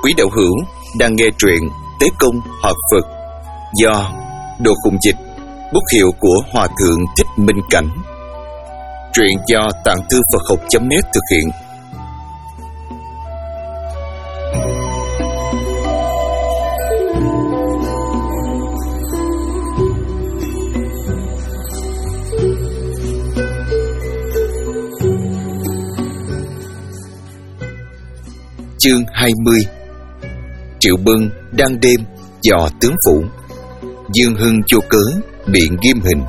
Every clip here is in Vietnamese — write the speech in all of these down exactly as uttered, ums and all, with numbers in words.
Quý đạo hữu đang nghe truyện Tế Công Học Phật do Đồ Khùng Dịch, bút hiệu của Hòa Thượng Thích Minh Cảnh. Truyện do Tạng Thư Phật Học chấm net thực hiện. Chương hai mươi. Triệu Bân đang đêm dò tướng phủ. Dương Hưng vô cớ bị nghiêm hình.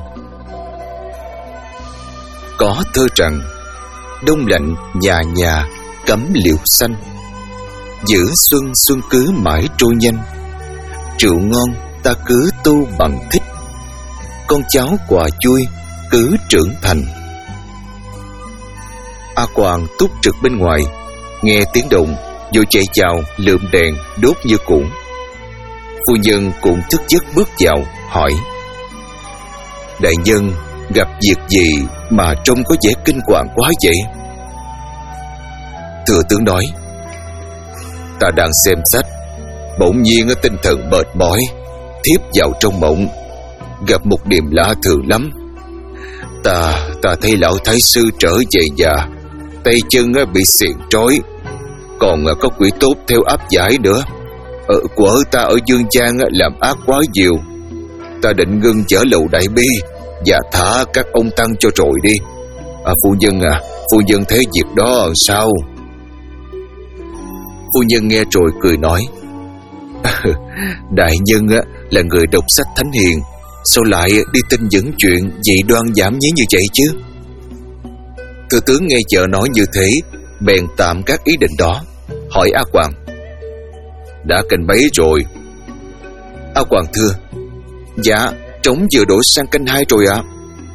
Có thơ rằng: đông lạnh nhà nhà cấm liễu xanh, giữa xuân xuân cứ mãi trôi nhanh. Rượu ngon ta cứ tu bằng thích, con cháu quà vui cứ trưởng thành. A Quàng túc trực bên ngoài, nghe tiếng động vội chạy vào lượm đèn đốt như cũ. Phu nhân cũng thức giấc bước vào hỏi: đại nhân gặp việc gì mà trông có vẻ kinh hoàng quá vậy? Thừa tướng nói: ta đang xem sách, bỗng nhiên tinh thần mệt mỏi, thiếp vào trong mộng, gặp một điềm lạ thường lắm. Ta ta thấy lão thái sư trở về già, tay chân bị xiềng trói, còn có quỷ tốt theo áp giải nữa. Ở quở ta ở Dương Trang làm ác quá nhiều, ta định ngưng chở lầu đại bi và thả các ông tăng cho rồi đi. À, phu nhân à, phu nhân thấy việc đó sao? Phu nhân nghe rồi cười nói: đại nhân là người đọc sách thánh hiền, sao lại đi tin những chuyện dị đoan giảm nhí như vậy chứ? Thừa tướng nghe vợ nói như thế, bèn tạm các ý định đó, hỏi A Quàng: đã canh mấy rồi? A Quàng thưa: dạ, trống vừa đổi sang canh hai rồi ạ. À.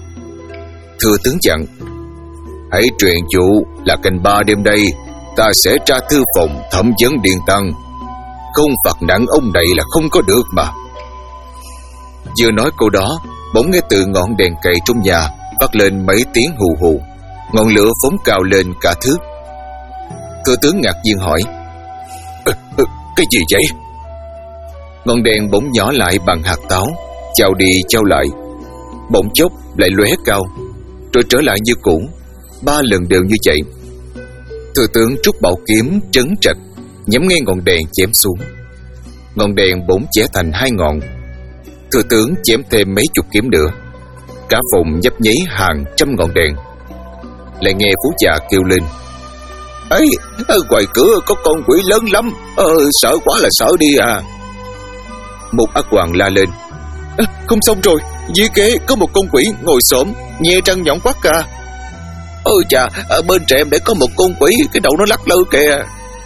Thừa tướng dặn: hãy truyền dụ là canh ba đêm đây ta sẽ ra thư phòng thẩm vấn Điền Tăng, không phạt nặng ông này là không có được mà. Vừa nói câu đó, bỗng nghe từ ngọn đèn cầy trong nhà phát lên mấy tiếng hù hù, ngọn lửa phóng cao lên cả thước. Thừa tướng ngạc nhiên hỏi: ừ, ừ, cái gì vậy? Ngọn đèn bỗng nhỏ lại bằng hạt táo, chao đi chao lại, bỗng chốc lại lóe cao, rồi trở lại như cũ, ba lần đều như vậy. Thừa tướng trút bảo kiếm trấn trạch, nhắm ngay ngọn đèn chém xuống. Ngọn đèn bỗng chẻ thành hai ngọn. Thừa tướng chém thêm mấy chục kiếm nữa, cả phòng nhấp nháy hàng trăm ngọn đèn. Lại nghe phú già kêu lên: ấy, ngoài cửa có con quỷ lớn lắm, ờ, sợ quá là sợ đi à. Một A Quàng la lên: à, không xong rồi, dưới kế có một con quỷ ngồi xổm, nhe răng nhọn quắc à. Ôi chà, ở bên trệm để có một con quỷ, cái đầu nó lắc lư kìa.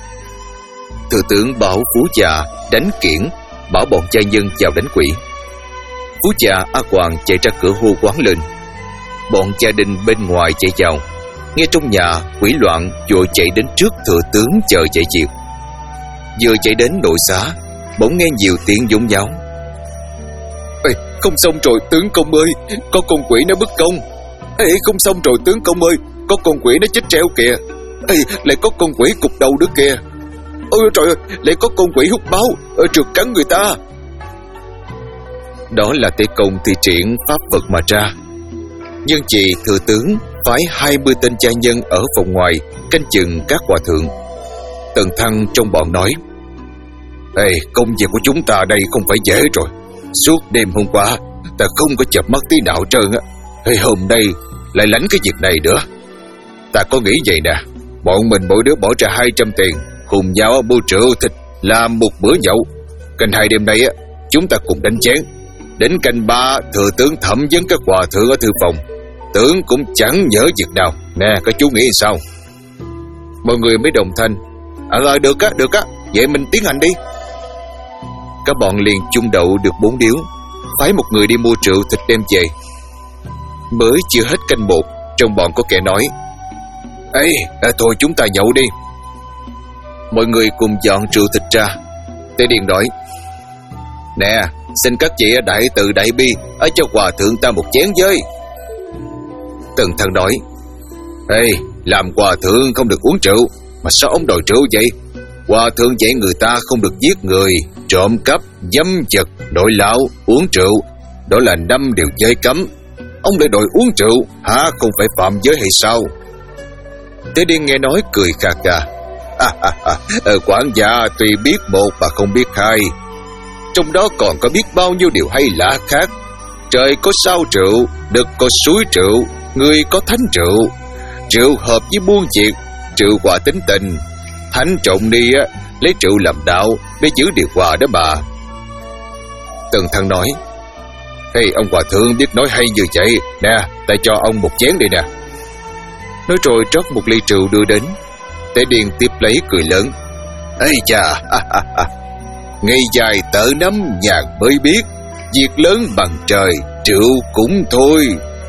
Thừa tướng bảo phú già đánh kiển, bảo bọn gia nhân vào đánh quỷ. Phú già A Quàng chạy ra cửa hô quán lên. Bọn gia đình bên ngoài chạy vào, nghe trong nhà quỷ loạn, vội chạy đến trước thừa tướng chờ chạy việc. Vừa chạy đến nội xá, bỗng nghe nhiều tiếng giống nhau: ê, không xong rồi tướng công ơi, có con quỷ nó bức công. Ê, không xong rồi tướng công ơi, có con quỷ nó chết treo kìa. Ê, lại có con quỷ cục đầu nữa kìa. Ôi trời ơi, lại có con quỷ hút máu, ở trượt cắn người ta. Đó là Tế Công thi triển pháp vật mà ra. Nhưng chị thừa tướng phái hai mươi tên gia nhân ở phòng ngoài canh chừng các hòa thượng. Tần Thăng trong bọn nói: ê, công việc của chúng ta đây không phải dễ rồi. Suốt đêm hôm qua ta không có chợp mắt tí nào trơn á. Ê, hôm nay lại lánh cái việc này nữa. Ta có nghĩ vậy nè, bọn mình mỗi đứa bỏ ra hai trăm tiền, cùng nhau mua rượu thịt làm một bữa nhậu. Canh hai đêm nay á, chúng ta cùng đánh chén. Đến canh ba, thừa tướng thẩm vấn các hòa thượng ở thư phòng, tướng cũng chẳng nhớ việc nào. Nè, các chú nghĩ sao? Mọi người mới đồng thanh: Ờ, à, được á, được á, vậy mình tiến hành đi. Các bọn liền chung đậu được bốn điếu, phái một người đi mua rượu thịt đem về. Mới chưa hết canh một, trong bọn có kẻ nói: ê, à, thôi chúng ta nhậu đi. Mọi người cùng dọn rượu thịt ra. Tế Điền nói: nè, xin các chị đại từ đại bi ở cho hòa thượng ta một chén với. Tần Thăng nói: ê, làm hòa thượng không được uống rượu, mà sao ông đòi rượu vậy? Hòa thượng dạy người ta không được giết người, trộm cắp, dâm vật, nội lão, uống rượu. Đó là năm điều giới cấm. Ông lại đòi uống rượu, hả không phải phạm giới hay sao? Tế Điên nghe nói cười khà khà. À, à, à, à, quản gia tuy biết một mà không biết hai. Trong đó còn có biết bao nhiêu điều hay lạ khác. Trời có sao rượu, đất có suối rượu, người có thánh rượu. Rượu hợp với buôn việc, rượu hòa tính tình. Thánh trọng đi á, lấy rượu làm đạo để giữ điều hòa đó bà. Tần Thăng nói: Hey, ông hòa thượng biết nói hay như vậy. Nè, ta cho ông một chén đi nè. Nói rồi rót một ly rượu đưa đến. Tế Điên tiếp lấy cười lớn: Ây chà, ha, ha, ha. Ngày dài tợ năm nhàn mới biết, việc lớn bằng trời, rượu cũng thôi.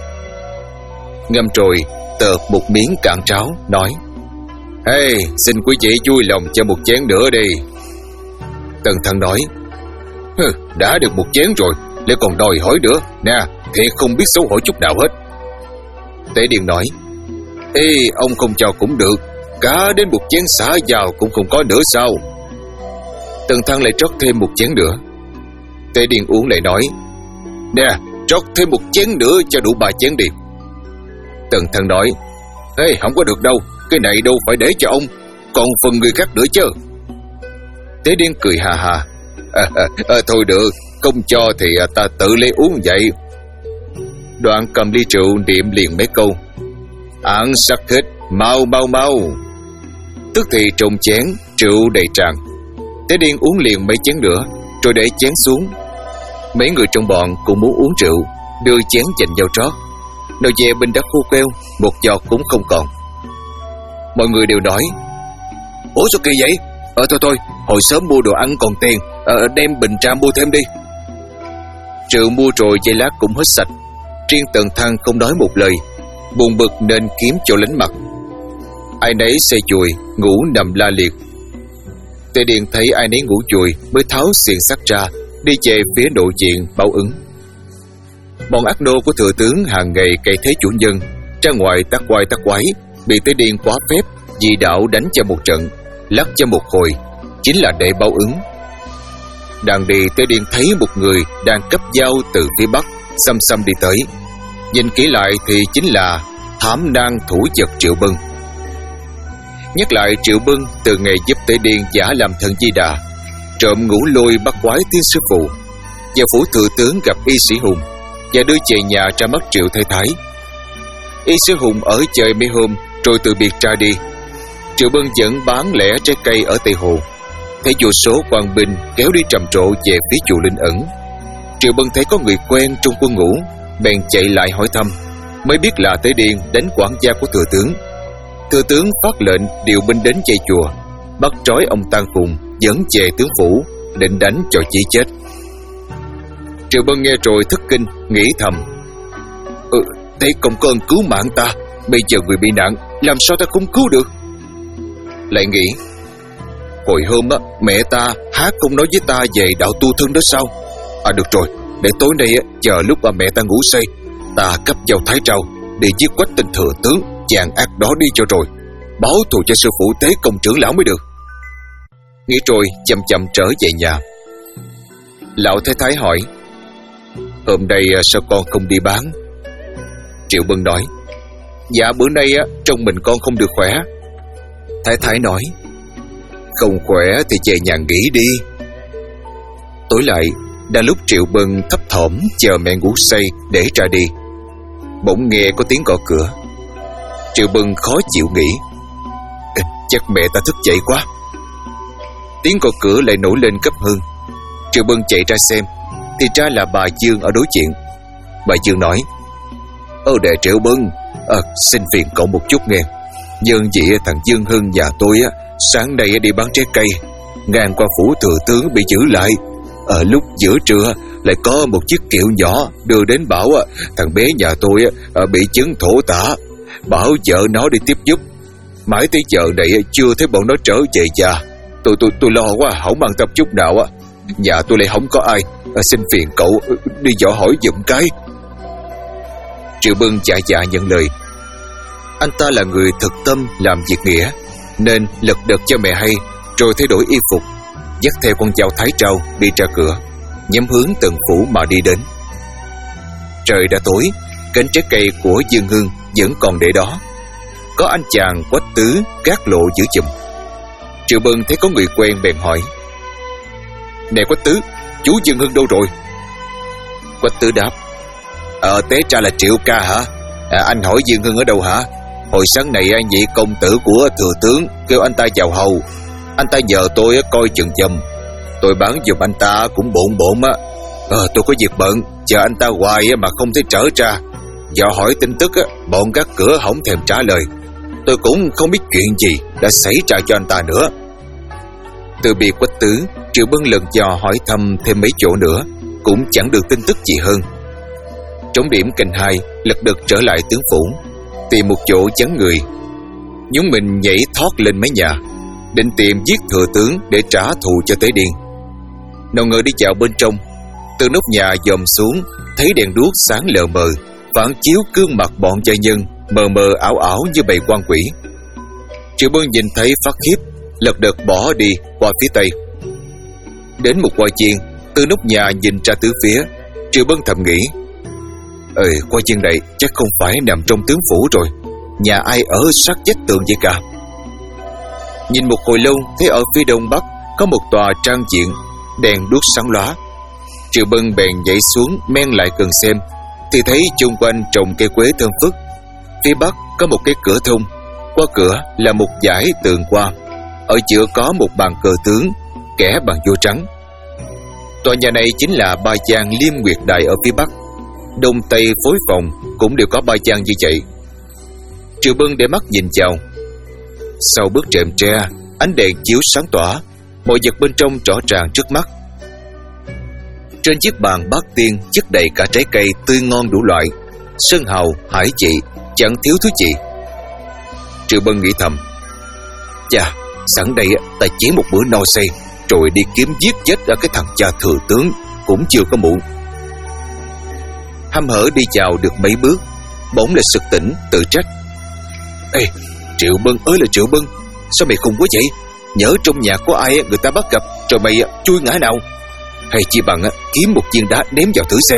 Ngâm rồi tợt một miếng cạn cháo, nói: Hey, xin quý vị vui lòng cho một chén nữa đi. Tần Thăng nói: Hừ, đã được một chén rồi, lại còn đòi hỏi nữa. Nè, thiệt không biết xấu hổ chút nào hết. Tế Điên nói: Ê, ông không cho cũng được, cả đến một chén xả vào cũng không có nữa sao? Tần Thăng lại rót thêm một chén nữa. Tế Điên uống lại nói: Nè, rót thêm một chén nữa cho đủ ba chén đi. Tần Thăng nói: Ê, không có được đâu, cái này đâu phải để cho ông, còn phần người khác nữa chứ. Tế Điên cười hà hà: à, à, à, Thôi được, không cho thì ta tự lấy uống vậy. Đoạn cầm ly rượu niệm liền mấy câu: Ăn sắc hết, mau mau mau. Tức thì trong chén rượu đầy tràn. Tế Điên uống liền mấy chén nữa, rồi để chén xuống. Mấy người trong bọn cũng muốn uống rượu, đưa chén dành vào trót. Nào về bình đã khô queo, một giọt cũng không còn. Mọi người đều nói: Ủa sao kỳ vậy? Ờ thôi thôi, hồi sớm mua đồ ăn còn tiền, ờ, đem bình ra mua thêm đi. Rượu mua rồi giây lát cũng hết sạch. Riêng Tần Thăng không nói một lời, buồn bực nên kiếm chỗ lánh mặt. Ai nấy xê chùi, ngủ nằm la liệt. Tề Điền thấy ai nấy ngủ chùi mới tháo xiềng sắt ra, đi về phía nội diện báo ứng. Bọn ác nô của thừa tướng hàng ngày cày thế chủ nhân, ra ngoài tắc quai tắc quái, bị Tề Điền quá phép dị đạo đánh cho một trận, lắc cho một hồi, chính là để báo ứng. Đang đi, Tề Điền thấy một người đang cấp dao từ phía bắc xăm xăm đi tới. Nhìn kỹ lại thì chính là thám nang thủ vật Triệu Bân. Nhắc lại Triệu Bân từ ngày giúp Tề Điền giả làm thần Di Đà, trộm ngũ lôi bắt quái tiên sư phụ, vào phủ thừa tướng gặp y sĩ Hùng và đưa về nhà ra mắt Triệu Thái Thái. Y sĩ Hùng ở chơi mấy hôm rồi từ biệt ra đi. Triệu Bân vẫn bán lẻ trái cây ở Tây Hồ. Thấy vô số quan binh kéo đi trầm trộ về phía chùa Linh Ẩn. Triệu Bân thấy có người quen trong quân ngũ, bèn chạy lại hỏi thăm, mới biết là Tế Điền đánh quản gia của thừa tướng. Thừa tướng phát lệnh điều binh đến dây chùa, bắt trói ông Tang Phùng, dẫn về tướng phủ, định đánh cho chí chết. Triệu Bân nghe rồi thất kinh, nghĩ thầm: Ừ, thế công có ơn cứu mạng ta, bây giờ người bị nạn, làm sao ta không cứu được? Lại nghĩ: Hồi hôm á, mẹ ta há không nói với ta về đạo tu thân đó sao? À được rồi, để tối nay á, chờ lúc mà mẹ ta ngủ say, ta cấp vào Thái Trào để giết quách tên thừa tướng chàng ác đó đi cho rồi, báo thù cho sư phụ Tế Công trưởng lão mới được. Nghĩ rồi chậm chậm trở về nhà. Lão Thái Thái hỏi: Hôm nay sao con không đi bán? Triệu Bân nói: Dạ bữa nay á, trong mình con không được khỏe. Thái Thái nói: Không khỏe thì về nhà nghỉ đi. Tối lại, đang lúc Triệu Bân thấp thỏm chờ mẹ ngủ say để ra đi, bỗng nghe có tiếng gõ cửa. Triệu Bân khó chịu nghĩ: Chắc mẹ ta thức dậy quá. Tiếng gõ cửa lại nổi lên gấp hơn. Triệu Bân chạy ra xem, thì ra là bà Dương ở đối diện. Bà Dương nói: Ơ đệ Triệu Bân, à, xin phiền cậu một chút nghe. Nhân vậy thằng Dương Hưng nhà tôi á, sáng nay đi bán trái cây, ngang qua phủ thừa tướng bị giữ lại. Ở lúc giữa trưa lại có một chiếc kiệu nhỏ đưa đến bảo á, thằng bé nhà tôi á, bị chứng thổ tả, bảo vợ nó đi tiếp giúp. Mãi tới giờ này chưa thấy bọn nó trở về nhà. Tôi tôi tôi lo quá, không an tâm chút nào á. Nhà tôi lại không có ai, à, xin phiền cậu đi dò hỏi giùm cái. Triệu Bân dạ dạ nhận lời. Anh ta là người thực tâm làm việc nghĩa, nên lật đật cho mẹ hay, rồi thay đổi y phục, dắt theo con dao thái trâu đi ra cửa, nhắm hướng Tần phủ mà đi đến. Trời đã tối, cánh trái cây của Dương Hưng vẫn còn để đó. Có anh chàng Quách Tứ gác lộ giữ chùm. Triệu Bân thấy có người quen bèn hỏi: "Nè Quách Tứ, chú Dương Hưng đâu rồi?" Quách Tứ đáp: Ờ té ra là Triệu ca hả? À, anh hỏi Dương Hưng ở đâu hả? Hồi sáng này anh vị công tử của thừa tướng kêu anh ta vào hầu. Anh ta nhờ tôi coi chừng giùm. Tôi bán giùm anh ta cũng bộn bộn á. Ờ tôi có việc bận, chờ anh ta hoài mà không thấy trở ra. Dò hỏi tin tức á, bọn gác cửa không thèm trả lời. Tôi cũng không biết chuyện gì đã xảy ra cho anh ta nữa. Từ biệt Quách Tứ, Triệu Bân lần dò hỏi thăm thêm mấy chỗ nữa, cũng chẳng được tin tức gì hơn. Trống điểm canh hai, lật đật trở lại tướng phủ, tìm một chỗ vắng người, nhúng mình nhảy thoát lên mái nhà, định tìm giết thừa tướng để trả thù cho Tế Điên. Nào ngờ đi vào bên trong, từ nóc nhà dòm xuống, thấy đèn đuốc sáng lờ mờ, phản chiếu gương mặt bọn gia nhân mờ mờ ảo ảo như bầy quan quỷ. Triệu Bân nhìn thấy phát khiếp, lật đật bỏ đi qua phía tây. Đến một quai chiên, từ nóc nhà nhìn ra tứ phía, Triệu Bân thầm nghĩ: Ê, quai chiên này chắc không phải nằm trong tướng phủ rồi. Nhà ai ở sát vách tường vậy cả? Nhìn một hồi lâu, thấy ở phía đông bắc có một tòa trang diện, đèn đuốc sáng lóa. Triệu Bân bèn nhảy xuống men lại gần xem, thì thấy chung quanh trồng cây quế thơm phức. Phía bắc có một cái cửa thông, qua cửa là một dải tường qua, ở giữa có một bàn cờ tướng, kẻ bằng vua trắng. Tòa nhà này chính là Ba Giang Liêm Nguyệt Đài ở phía bắc. Đông tây phối phòng cũng đều có ba gian như vậy. Triệu Bân để mắt nhìn vào. Sau bức rèm tre, ánh đèn chiếu sáng tỏa, mọi vật bên trong rõ ràng trước mắt. Trên chiếc bàn bát tiên chất đầy cả trái cây tươi ngon đủ loại, sơn hào, hải vị, chẳng thiếu thứ gì. Triệu Bân nghĩ thầm: Chà, sẵn đây ta chỉ một bữa no say, rồi đi kiếm giết chết ở cái thằng cha thừa tướng cũng chưa có muộn. Hăm hở đi vào được mấy bước, bỗng lại sực tỉnh tự trách: Ê, Triệu Bân ơi là Triệu Bân, sao mày khùng quá vậy? Nhớ trong nhà có ai người ta bắt gặp rồi mày chui ngã nào? Hay chỉ bằng kiếm một viên đá ném vào thử xem.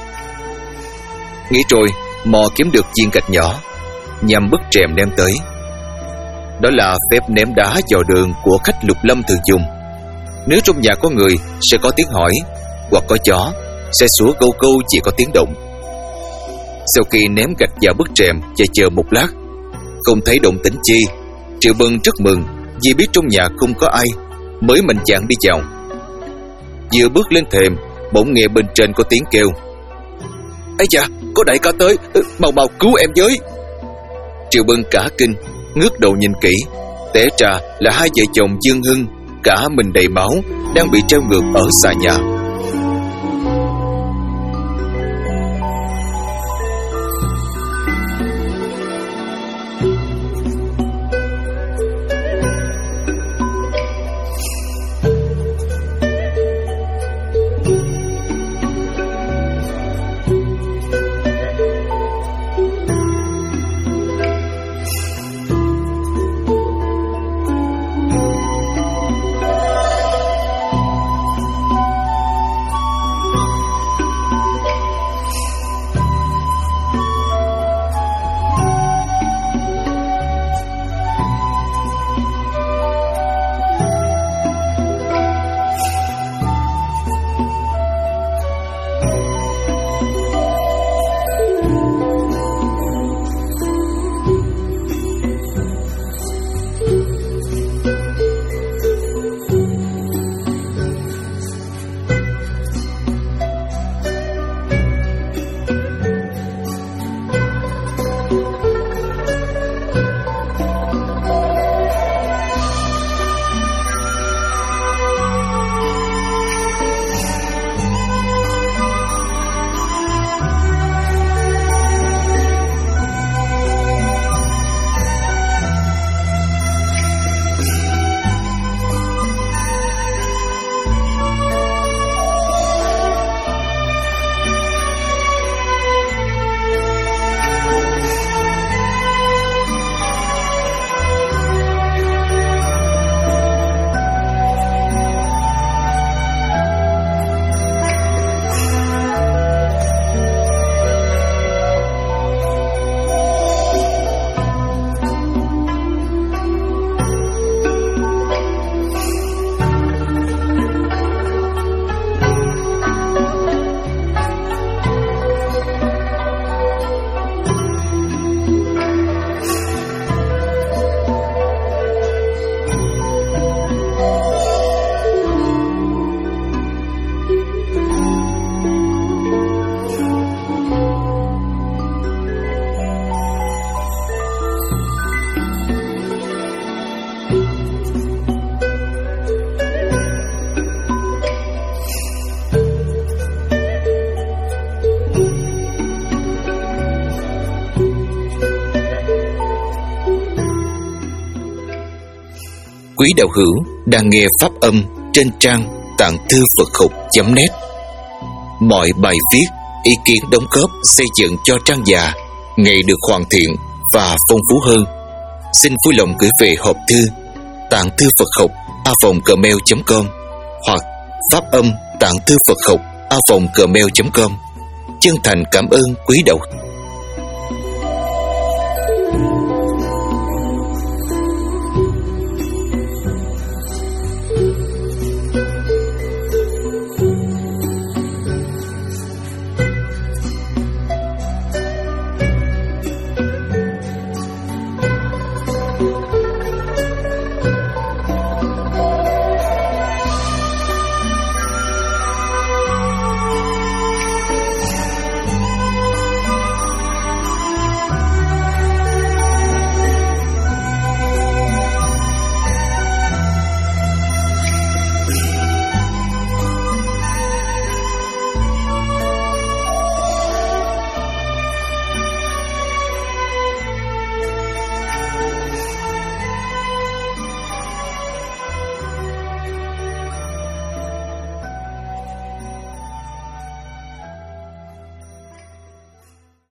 Nghĩ rồi, mò kiếm được viên gạch nhỏ, nhằm bức rèm ném tới. Đó là phép ném đá vào đường của khách Lục Lâm thường dùng. Nếu trong nhà có người sẽ có tiếng hỏi, hoặc có chó sẽ sủa câu câu chỉ có tiếng động. Sau khi ném gạch vào bức rèm và chờ một lát, không thấy động tĩnh chi, Triệu Bân rất mừng vì biết trong nhà không có ai, mới mạnh dạn đi vào. Vừa bước lên thềm, bỗng nghe bên trên có tiếng kêu: Ây da, có đại ca tới, mau mau cứu em với. Triệu Bân cả kinh, ngước đầu nhìn kỹ, té ra là hai vợ chồng Dương Hưng, cả mình đầy máu, đang bị treo ngược ở xà nhà. quý đạo hữu đang nghe pháp âm trên trang tạng thư Phật học chấm net. Mọi bài viết, ý kiến đóng góp xây dựng cho trang già ngày được hoàn thiện và phong phú hơn. Xin vui lòng gửi về hộp thư tạng thư Phật học a vòng gmail chấm com hoặc pháp âm tạng thư Phật học a vòng gmail chấm com. Chân thành cảm ơn quý đạo